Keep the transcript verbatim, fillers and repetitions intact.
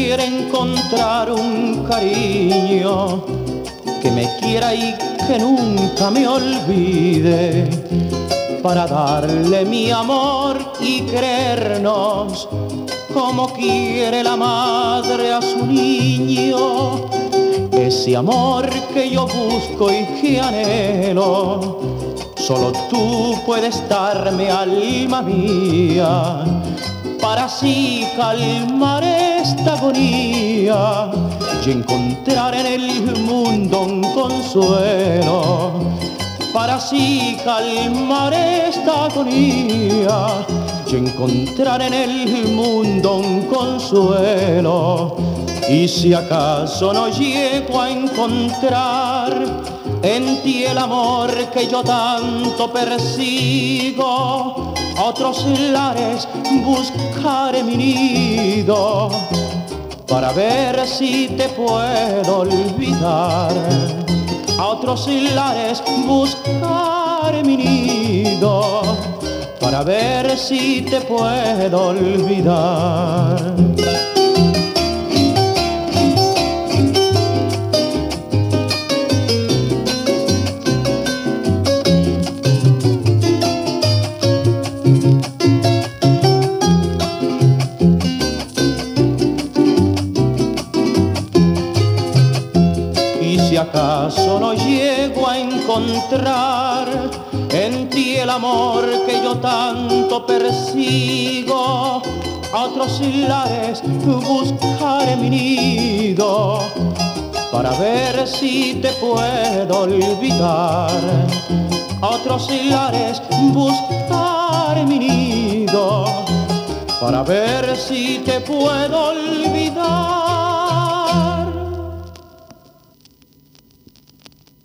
quisiera encontrar un cariño que me quiera y que nunca me olvide, para darle mi amor y querernos como quiere la madre a su niño. Ese amor que yo busco y que anhelo, solo tú puedes darme, alma mía, para así calmar esta agonía y encontrar en el mundo un consuelo. Para así calmar esta agonía y encontrar en el mundo un consuelo. Y si acaso no llego a encontrar en ti el amor que yo tanto persigo, a otros lares buscaré mi nido, para ver si te puedo olvidar. A otros lares buscaré mi nido, para ver si te puedo olvidar. Si acaso no llego a encontrar en ti el amor que yo tanto persigo, a otros lares buscaré mi nido, para ver si te puedo olvidar. A otros lares buscaré mi nido, para ver si te puedo olvidar.